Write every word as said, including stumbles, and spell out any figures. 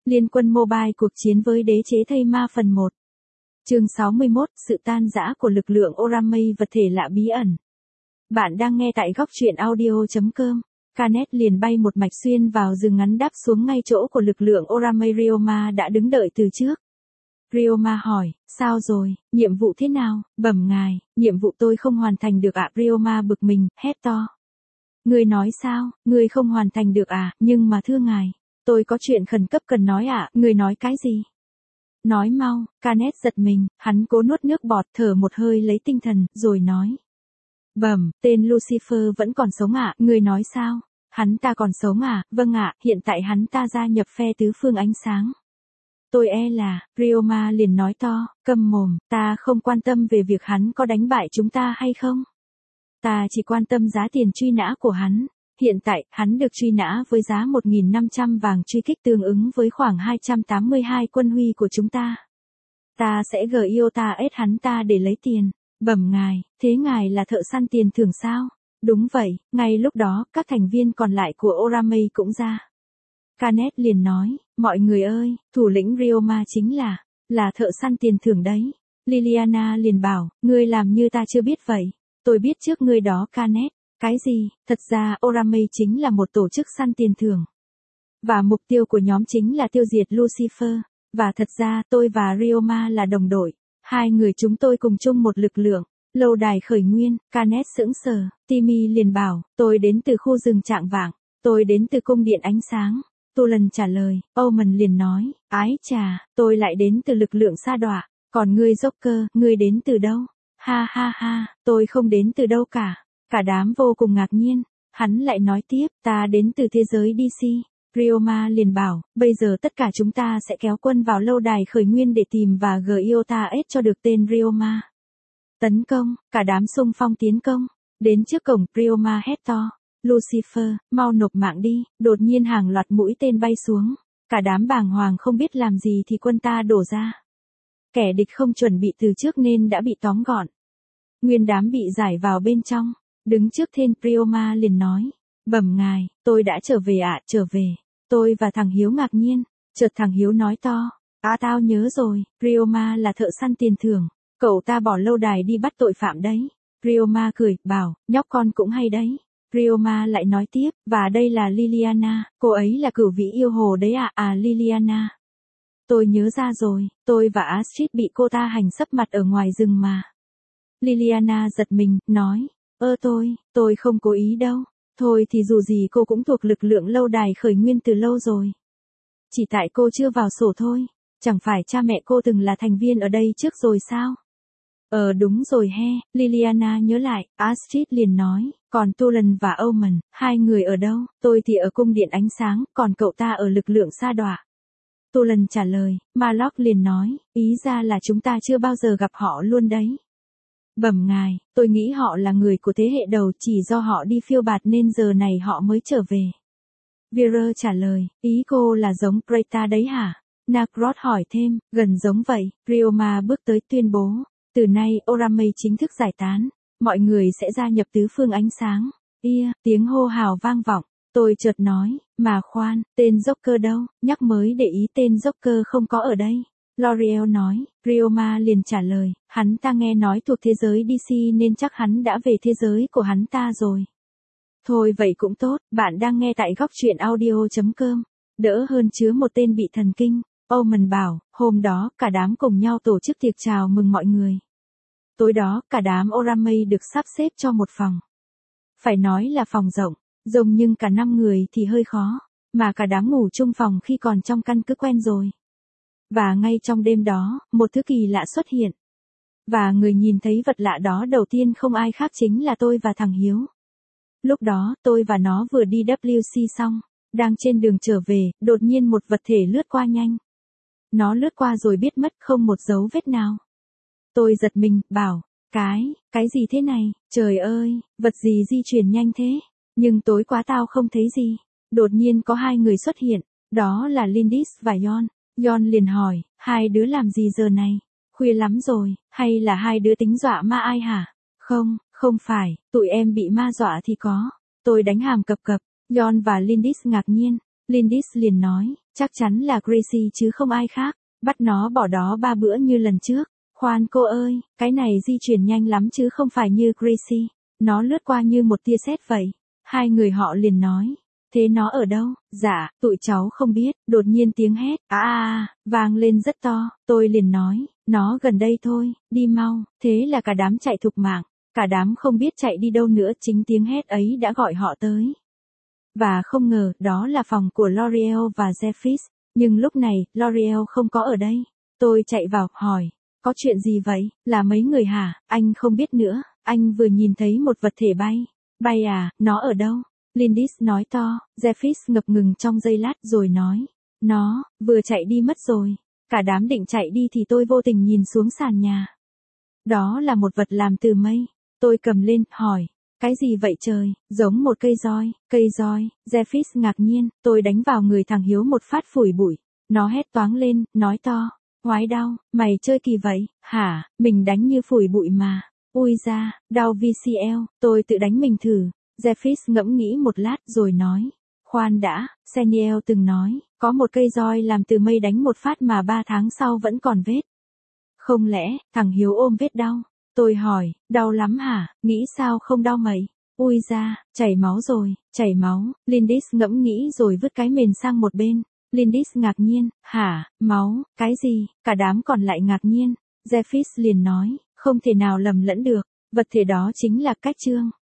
Liên quân mobile cuộc chiến với đế chế thây ma phần một. Chương sáu mươi mốt, sự tan rã của lực lượng Oramei, vật thể lạ bí ẩn. Bạn đang nghe tại góc truyện audio chấm com. Canet liền bay một mạch xuyên vào rừng ngắn đáp xuống ngay chỗ của lực lượng Oramei. Ryoma đã đứng đợi từ trước. Ryoma hỏi, sao rồi, nhiệm vụ thế nào? Bẩm ngài, nhiệm vụ tôi không hoàn thành được ạ. À? Ryoma bực mình, hét to. Ngươi nói sao, ngươi không hoàn thành được à, nhưng mà thưa ngài, tôi có chuyện khẩn cấp cần nói ạ. À? Ngươi nói cái gì? Nói mau. Canet giật mình, hắn cố nuốt nước bọt, thở một hơi lấy tinh thần, rồi nói. Bẩm, tên Lucifer vẫn còn sống ạ. À? Ngươi nói sao? Hắn ta còn sống à? Vâng ạ, hiện tại hắn ta gia nhập phe tứ phương ánh sáng. Tôi e là, Ryoma liền nói to, câm mồm, ta không quan tâm về việc hắn có đánh bại chúng ta hay không. Ta chỉ quan tâm giá tiền truy nã của hắn. Hiện tại, hắn được truy nã với giá một nghìn năm trăm vàng truy kích, tương ứng với khoảng hai trăm tám mươi hai quân huy của chúng ta. Ta sẽ gờ iota ết hắn ta để lấy tiền. Bẩm ngài, thế ngài là thợ săn tiền thưởng sao? Đúng vậy, ngay lúc đó, các thành viên còn lại của Oramei cũng ra. Canet liền nói, mọi người ơi, thủ lĩnh Ryoma chính là, là thợ săn tiền thưởng đấy. Liliana liền bảo, ngươi làm như ta chưa biết vậy. Tôi biết trước ngươi đó Canet. Cái gì? Thật ra Oramei chính là một tổ chức săn tiền thưởng. Và mục tiêu của nhóm chính là tiêu diệt Lucifer. Và thật ra tôi và Ryoma là đồng đội. Hai người chúng tôi cùng chung một lực lượng. Lâu đài khởi nguyên. Canet sững sờ. Timmy liền bảo, tôi đến từ khu rừng Trạng Vạng. Tôi đến từ cung điện ánh sáng. Tulan trả lời. Omen liền nói, ái chà, tôi lại đến từ lực lượng sa đọa. Còn ngươi Joker, ngươi đến từ đâu? Ha ha ha, tôi không đến từ đâu cả. Cả đám vô cùng ngạc nhiên. Hắn lại nói tiếp, ta đến từ thế giới đê xê. Ryoma liền bảo, bây giờ tất cả chúng ta sẽ kéo quân vào lâu đài khởi nguyên để tìm và gờ iota ết cho được tên Ryoma. Tấn công, cả đám xung phong tiến công. Đến trước cổng, Ryoma hét to. Lucifer, mau nộp mạng đi. Đột nhiên hàng loạt mũi tên bay xuống. Cả đám bàng hoàng không biết làm gì thì quân ta đổ ra. Kẻ địch không chuẩn bị từ trước nên đã bị tóm gọn. Nguyên đám bị giải vào bên trong. Đứng trước tên, Ryoma liền nói. Bẩm ngài, tôi đã trở về ạ, à, trở về. Tôi và thằng Hiếu ngạc nhiên. Chợt thằng Hiếu nói to. À tao nhớ rồi, Ryoma là thợ săn tiền thưởng. Cậu ta bỏ lâu đài đi bắt tội phạm đấy. Ryoma cười, bảo, nhóc con cũng hay đấy. Ryoma lại nói tiếp, và đây là Liliana, cô ấy là cửu vĩ yêu hồ đấy ạ. À, à Liliana. Tôi nhớ ra rồi, tôi và Astrid bị cô ta hành sấp mặt ở ngoài rừng mà. Liliana giật mình, nói, ơ tôi, tôi không cố ý đâu. Thôi thì dù gì cô cũng thuộc lực lượng lâu đài khởi nguyên từ lâu rồi. Chỉ tại cô chưa vào sổ thôi. Chẳng phải cha mẹ cô từng là thành viên ở đây trước rồi sao? Ờ đúng rồi he, Liliana nhớ lại, Astrid liền nói, còn Tulan và Omen, hai người ở đâu? Tôi thì ở cung điện ánh sáng, còn cậu ta ở lực lượng sa đọa. Tulan trả lời, Marlock liền nói, ý ra là chúng ta chưa bao giờ gặp họ luôn đấy. Bẩm ngài, tôi nghĩ họ là người của thế hệ đầu, chỉ do họ đi phiêu bạt nên giờ này họ mới trở về. Vera trả lời, ý cô là giống Preta đấy hả? Nakrot hỏi thêm, gần giống vậy. Ryoma bước tới tuyên bố, từ nay Oramei chính thức giải tán, mọi người sẽ gia nhập tứ phương ánh sáng. Ia, tiếng hô hào vang vọng. Tôi chợt nói, mà khoan, tên Joker đâu? Nhắc mới để ý tên Joker không có ở đây. L'Oreal nói, Ryoma liền trả lời, hắn ta nghe nói thuộc thế giới đê xê nên chắc hắn đã về thế giới của hắn ta rồi. Thôi vậy cũng tốt, bạn đang nghe tại góc truyện audio chấm com. Đỡ hơn chứa một tên bị thần kinh. Omen bảo, hôm đó, cả đám cùng nhau tổ chức tiệc chào mừng mọi người. Tối đó, cả đám Oramei được sắp xếp cho một phòng. Phải nói là phòng rộng, rộng nhưng cả năm người thì hơi khó, mà cả đám ngủ chung phòng khi còn trong căn cứ quen rồi. Và ngay trong đêm đó, một thứ kỳ lạ xuất hiện. Và người nhìn thấy vật lạ đó đầu tiên không ai khác chính là tôi và thằng Hiếu. Lúc đó, tôi và nó vừa đi W C xong, đang trên đường trở về, đột nhiên một vật thể lướt qua nhanh. Nó lướt qua rồi biết mất, không một dấu vết nào. Tôi giật mình, bảo, cái, cái gì thế này, trời ơi, vật gì di chuyển nhanh thế, nhưng tối quá tao không thấy gì. Đột nhiên có hai người xuất hiện, đó là Lindis và Yon. Yon liền hỏi, hai đứa làm gì giờ này, khuya lắm rồi, hay là hai đứa tính dọa ma ai hả? Không, không phải, tụi em bị ma dọa thì có. Tôi đánh hàm cập cập. Yon và Lindis ngạc nhiên. Lindis liền nói, chắc chắn là Gracie chứ không ai khác, bắt nó bỏ đó ba bữa như lần trước. Khoan cô ơi, cái này di chuyển nhanh lắm chứ không phải như Gracie. Nó lướt qua như một tia sét vậy. Hai người họ liền nói, thế nó ở đâu? Dạ, tụi cháu không biết. Đột nhiên tiếng hét, à à à, vang lên rất to. Tôi liền nói, nó gần đây thôi, đi mau. Thế là cả đám chạy thục mạng. Cả đám không biết chạy đi đâu nữa, chính tiếng hét ấy đã gọi họ tới. Và không ngờ, đó là phòng của L'Oreal và Jeffries. Nhưng lúc này, L'Oreal không có ở đây. Tôi chạy vào, hỏi, có chuyện gì vậy? Là mấy người hả? Anh không biết nữa, anh vừa nhìn thấy một vật thể bay. Bay à, nó ở đâu? Lindis nói to, Jeffries ngập ngừng trong giây lát rồi nói, nó, vừa chạy đi mất rồi. Cả đám định chạy đi thì tôi vô tình nhìn xuống sàn nhà. Đó là một vật làm từ mây. Tôi cầm lên, hỏi, cái gì vậy trời, giống một cây roi, cây roi. Jeffries ngạc nhiên, tôi đánh vào người thằng Hiếu một phát phủi bụi. Nó hét toáng lên, nói to, oái đau, mày chơi kỳ vậy, hả, mình đánh như phủi bụi mà. Ui da, đau vê xê lờ, tôi tự đánh mình thử. Jeffries ngẫm nghĩ một lát rồi nói, khoan đã, Seniel từng nói, có một cây roi làm từ mây đánh một phát mà ba tháng sau vẫn còn vết. Không lẽ, thằng Hiếu ôm vết đau? Tôi hỏi, đau lắm hả, nghĩ sao không đau mày? Ui da, chảy máu rồi, chảy máu. Lindis ngẫm nghĩ rồi vứt cái mền sang một bên. Lindis ngạc nhiên, hả, máu, cái gì? Cả đám còn lại ngạc nhiên. Jeffries liền nói, không thể nào lầm lẫn được, vật thể đó chính là Cách Trương.